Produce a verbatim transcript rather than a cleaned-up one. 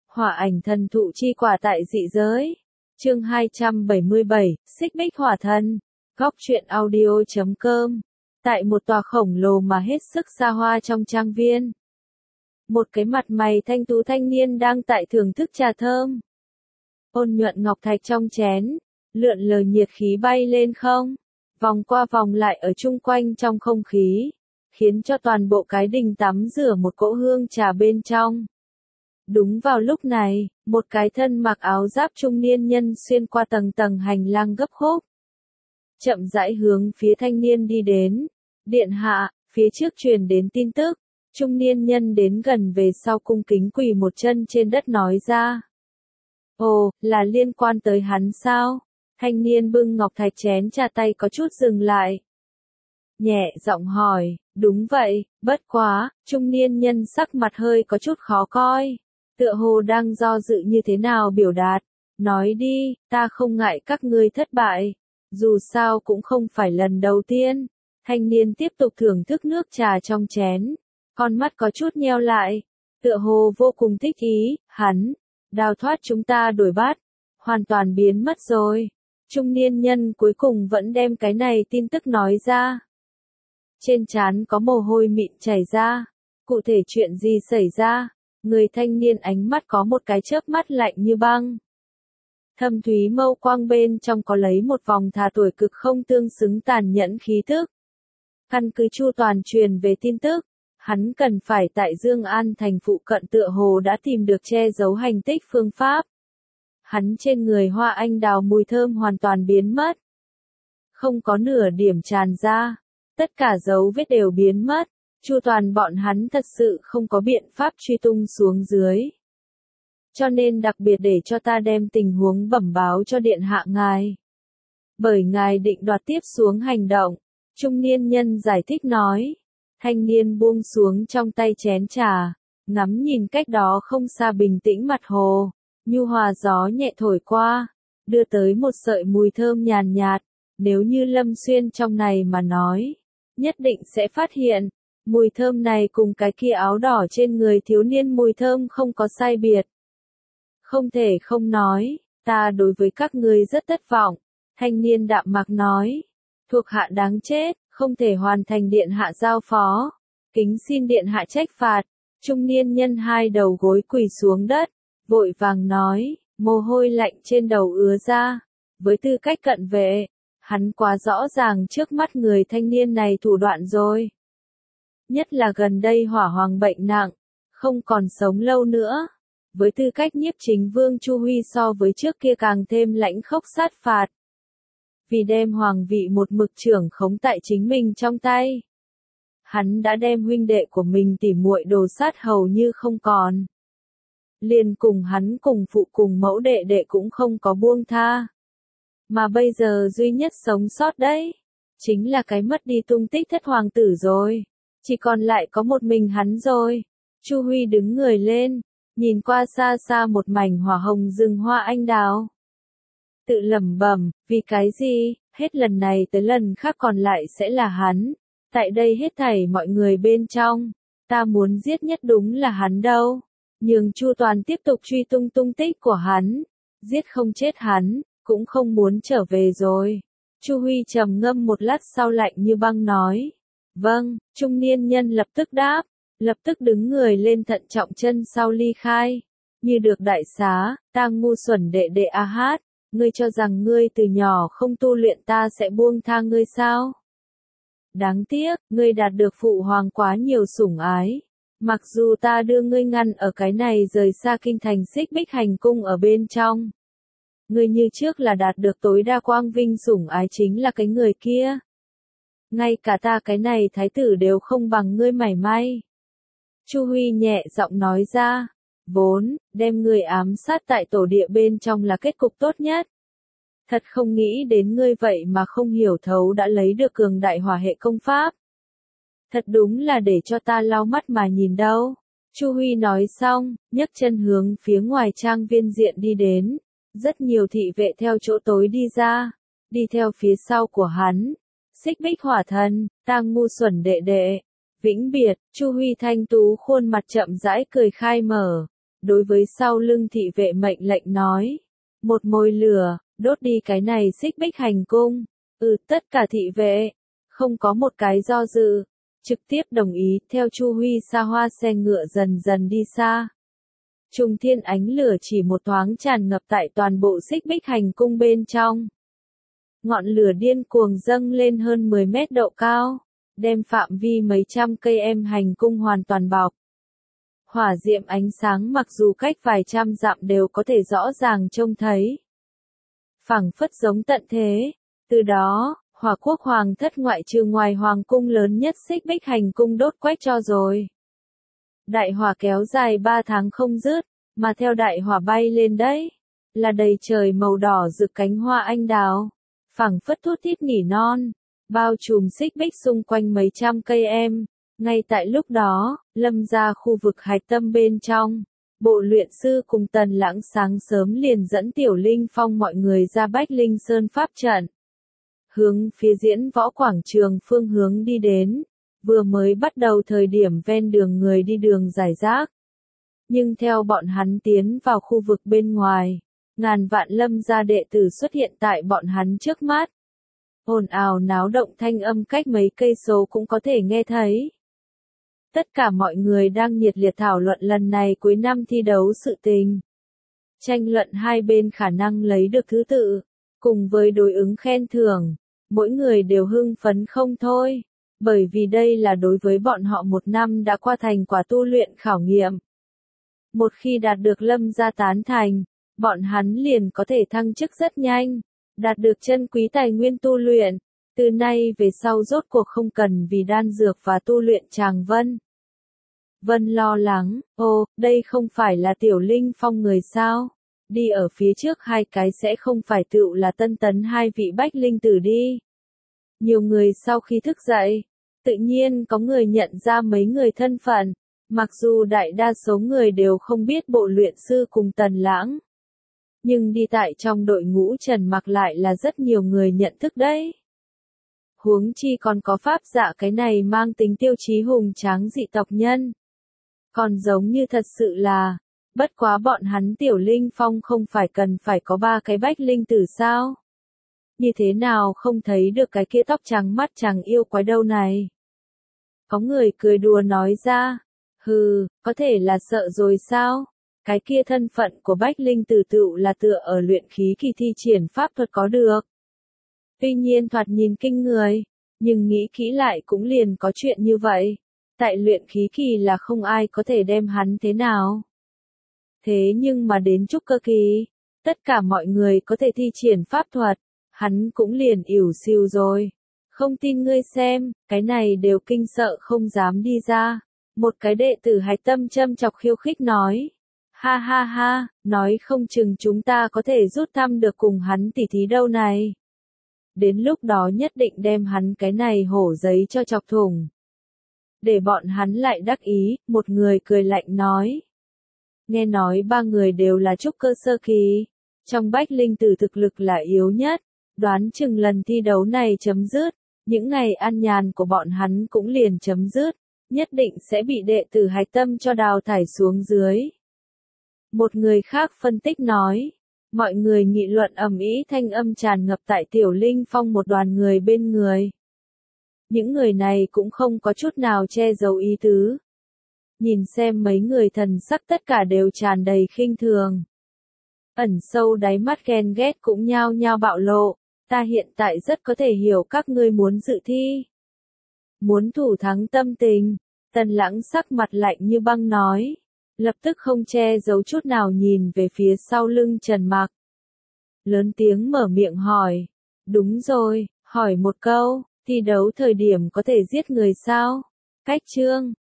Hỏa ảnh thần thụ chi quả tại dị giới. Chương hai trăm bảy mươi bảy, Xích Bích Hỏa Thần. Góc truyện audio chấm com. Tại một tòa khổng lồ mà hết sức xa hoa trong trang viên. Một cái mặt mày thanh tú thanh niên đang tại thưởng thức trà thơm. Ôn nhuận ngọc thạch trong chén, lượn lờ nhiệt khí bay lên không, vòng qua vòng lại ở chung quanh trong không khí, khiến cho toàn bộ cái đình tắm rửa một cỗ hương trà bên trong. Đúng vào lúc này, một cái thân mặc áo giáp trung niên nhân xuyên qua tầng tầng hành lang gấp khúc. Chậm rãi hướng phía thanh niên đi đến. Điện hạ, phía trước truyền đến tin tức. Trung niên nhân đến gần về sau cung kính quỳ một chân trên đất nói ra. Ồ, là liên quan tới hắn sao? Thanh niên bưng ngọc thạch chén trà tay có chút dừng lại. Nhẹ giọng hỏi, đúng vậy, bất quá, trung niên nhân sắc mặt hơi có chút khó coi. Tựa hồ đang do dự như thế nào biểu đạt. Nói đi, ta không ngại các ngươi thất bại. Dù sao cũng không phải lần đầu tiên. Thanh niên tiếp tục thưởng thức nước trà trong chén. Con mắt có chút nheo lại. Tựa hồ vô cùng thích ý, hắn. Đào thoát chúng ta đổi bát. Hoàn toàn biến mất rồi. Trung niên nhân cuối cùng vẫn đem cái này tin tức nói ra. Trên trán có mồ hôi mịn chảy ra. Cụ thể chuyện gì xảy ra? Người thanh niên ánh mắt có một cái chớp mắt lạnh như băng. Thâm thúy mâu quang bên trong có lấy một vòng thà tuổi cực không tương xứng tàn nhẫn khí tức. Căn cứ Chu Toàn truyền về tin tức, hắn cần phải tại Dương An thành phụ cận tựa hồ đã tìm được che giấu hành tích phương pháp. Hắn trên người hoa anh đào mùi thơm hoàn toàn biến mất. Không có nửa điểm tràn ra, tất cả dấu vết đều biến mất. Chu Toàn bọn hắn thật sự không có biện pháp truy tung xuống dưới. Cho nên đặc biệt để cho ta đem tình huống bẩm báo cho điện hạ ngài. Bởi ngài định đoạt tiếp xuống hành động, trung niên nhân giải thích nói. Thanh niên buông xuống trong tay chén trà, ngắm nhìn cách đó không xa bình tĩnh mặt hồ, nhu hòa gió nhẹ thổi qua, đưa tới một sợi mùi thơm nhàn nhạt, nếu như Lâm Xuyên trong này mà nói, nhất định sẽ phát hiện. Mùi thơm này cùng cái kia áo đỏ trên người thiếu niên mùi thơm không có sai biệt. Không thể không nói, ta đối với các ngươi rất thất vọng. Thanh niên đạm mạc nói. Thuộc hạ đáng chết, không thể hoàn thành điện hạ giao phó. Kính xin điện hạ trách phạt. Trung niên nhân hai đầu gối quỳ xuống đất, vội vàng nói, mồ hôi lạnh trên đầu ứa ra. Với tư cách cận vệ, hắn quá rõ ràng trước mắt người thanh niên này thủ đoạn rồi. Nhất là gần đây hỏa hoàng bệnh nặng, không còn sống lâu nữa. Với tư cách nhiếp chính vương Chu Huy so với trước kia càng thêm lãnh khốc sát phạt. Vì đem hoàng vị một mực trưởng khống tại chính mình trong tay. Hắn đã đem huynh đệ của mình tỉ muội đồ sát hầu như không còn. Liền cùng hắn cùng phụ cùng mẫu đệ đệ cũng không có buông tha. Mà bây giờ duy nhất sống sót đấy, chính là cái mất đi tung tích thất hoàng tử rồi. Chỉ còn lại có một mình hắn rồi. Chu Huy đứng người lên, nhìn qua xa xa một mảnh hỏa hồng rừng hoa anh đào. Tự lẩm bẩm, vì cái gì, hết lần này tới lần khác còn lại sẽ là hắn. Tại đây hết thảy mọi người bên trong, ta muốn giết nhất đúng là hắn đâu. Nhưng Chu Toàn tiếp tục truy tung tung tích của hắn. Giết không chết hắn, cũng không muốn trở về rồi. Chu Huy trầm ngâm một lát sau lạnh như băng nói. Vâng, trung niên nhân lập tức đáp, lập tức đứng người lên thận trọng chân sau ly khai. Như được đại xá, ta ngu xuẩn đệ đệ A Hát, ngươi cho rằng ngươi từ nhỏ không tu luyện ta sẽ buông tha ngươi sao? Đáng tiếc, ngươi đạt được phụ hoàng quá nhiều sủng ái. Mặc dù ta đưa ngươi ngăn ở cái này rời xa kinh thành Xích Bích hành cung ở bên trong. Ngươi như trước là đạt được tối đa quang vinh sủng ái chính là cái người kia. Ngay cả ta cái này thái tử đều không bằng ngươi mảy may. Chu Huy nhẹ giọng nói ra, vốn, đem ngươi ám sát tại tổ địa bên trong là kết cục tốt nhất. Thật không nghĩ đến ngươi vậy mà không hiểu thấu đã lấy được cường đại hỏa hệ công pháp. Thật đúng là để cho ta lau mắt mà nhìn đâu. Chu Huy nói xong, nhấc chân hướng phía ngoài trang viên diện đi đến. Rất nhiều thị vệ theo chỗ tối đi ra, đi theo phía sau của hắn. Xích Bích Hỏa Thần, ta ngu xuẩn đệ đệ. Vĩnh biệt, Chu Huy thanh tú khuôn mặt chậm rãi cười khai mở. đối với sau lưng thị vệ mệnh lệnh nói. Một mồi lửa, đốt đi cái này xích bích hành cung. Ừ, tất cả thị vệ, không có một cái do dự, trực tiếp đồng ý, theo Chu Huy xa hoa xe ngựa dần dần đi xa. Trung thiên ánh lửa chỉ một thoáng tràn ngập tại toàn bộ xích bích hành cung bên trong. Ngọn lửa điên cuồng dâng lên hơn mười mét độ cao, đem phạm vi mấy trăm cây em hành cung hoàn toàn bọc. Hỏa diệm ánh sáng mặc dù cách vài trăm dặm đều có thể rõ ràng trông thấy. Phảng phất giống tận thế, từ đó, Hỏa quốc hoàng thất ngoại trừ ngoài hoàng cung lớn nhất xích bích hành cung đốt quách cho rồi. Đại hỏa kéo dài ba tháng không dứt, mà theo đại hỏa bay lên đấy, là đầy trời màu đỏ rực cánh hoa anh đào, phảng phất thút thít nỉ non, bao trùm xích bích xung quanh mấy trăm cây em. Ngay tại lúc đó, Lâm gia khu vực hạch tâm bên trong, bộ luyện sư cùng Tần Lãng sáng sớm liền dẫn Tiểu Linh Phong mọi người ra Bách Linh Sơn pháp trận. Hướng phía diễn võ quảng trường phương hướng đi đến, vừa mới bắt đầu thời điểm ven đường người đi đường rải rác. Nhưng theo bọn hắn tiến vào khu vực bên ngoài, ngàn vạn Lâm gia đệ tử xuất hiện tại bọn hắn trước mắt. Ồn ào náo động thanh âm cách mấy cây số cũng có thể nghe thấy. Tất cả mọi người đang nhiệt liệt thảo luận lần này cuối năm thi đấu sự tình. Tranh luận hai bên khả năng lấy được thứ tự, cùng với đối ứng khen thưởng, mỗi người đều hưng phấn không thôi, bởi vì đây là đối với bọn họ một năm đã qua thành quả tu luyện khảo nghiệm. Một khi đạt được Lâm gia tán thành, bọn hắn liền có thể thăng chức rất nhanh, đạt được chân quý tài nguyên tu luyện, từ nay về sau rốt cuộc không cần vì đan dược và tu luyện tràng Vân. Vân lo lắng, ô, đây không phải là Tiểu Linh Phong người sao? Đi ở phía trước hai cái sẽ không phải tựu là Tân Tấn hai vị bách linh tử đi. Nhiều người sau khi thức dậy, tự nhiên có người nhận ra mấy người thân phận, mặc dù đại đa số người đều không biết bộ luyện sư cùng Tần Lãng. Nhưng đi tại trong đội ngũ Trần Mặc lại là rất nhiều người nhận thức đấy. Huống chi còn có pháp dạ cái này mang tính tiêu chí hùng tráng dị tộc nhân. Còn giống như thật sự là, bất quá bọn hắn Tiểu Linh Phong không phải cần phải có ba cái bách linh tử sao? Như thế nào không thấy được cái kia tóc trắng mắt trắng yêu quái đâu này? Có người cười đùa nói ra, hừ, có thể là sợ rồi sao? Cái kia thân phận của bách linh tử tựu là tựa ở luyện khí kỳ thi triển pháp thuật có được. Tuy nhiên thoạt nhìn kinh người, nhưng nghĩ kỹ lại cũng liền có chuyện như vậy. Tại luyện khí kỳ là không ai có thể đem hắn thế nào. Thế nhưng mà đến trúc cơ kỳ, tất cả mọi người có thể thi triển pháp thuật, hắn cũng liền ỉu xìu rồi. Không tin ngươi xem, cái này đều kinh sợ không dám đi ra. Một cái đệ tử hạch tâm châm chọc khiêu khích nói. Ha ha ha, nói không chừng chúng ta có thể rút thăm được cùng hắn tỉ thí đâu này. Đến lúc đó nhất định đem hắn cái này hổ giấy cho chọc thủng. Để bọn hắn lại đắc ý, một người cười lạnh nói. Nghe nói ba người đều là trúc cơ sơ kỳ, trong bách linh tử thực lực là yếu nhất, đoán chừng lần thi đấu này chấm dứt, những ngày an nhàn của bọn hắn cũng liền chấm dứt, nhất định sẽ bị đệ tử hạch tâm cho đào thải xuống dưới. Một người khác phân tích nói, mọi người nghị luận ầm ĩ thanh âm tràn ngập tại Tiểu Linh Phong một đoàn người bên người. Những người này cũng không có chút nào che giấu ý tứ. Nhìn xem mấy người thần sắc tất cả đều tràn đầy khinh thường. Ẩn sâu đáy mắt ghen ghét cũng nhao nhao bạo lộ, ta hiện tại rất có thể hiểu các ngươi muốn dự thi. Muốn thủ thắng tâm tình, Tần Lãng sắc mặt lạnh như băng nói, lập tức không che giấu chút nào nhìn về phía sau lưng Trần Mặc. Lớn tiếng mở miệng hỏi, đúng rồi, hỏi một câu. Thi đấu thời điểm có thể giết người sao? Cách chương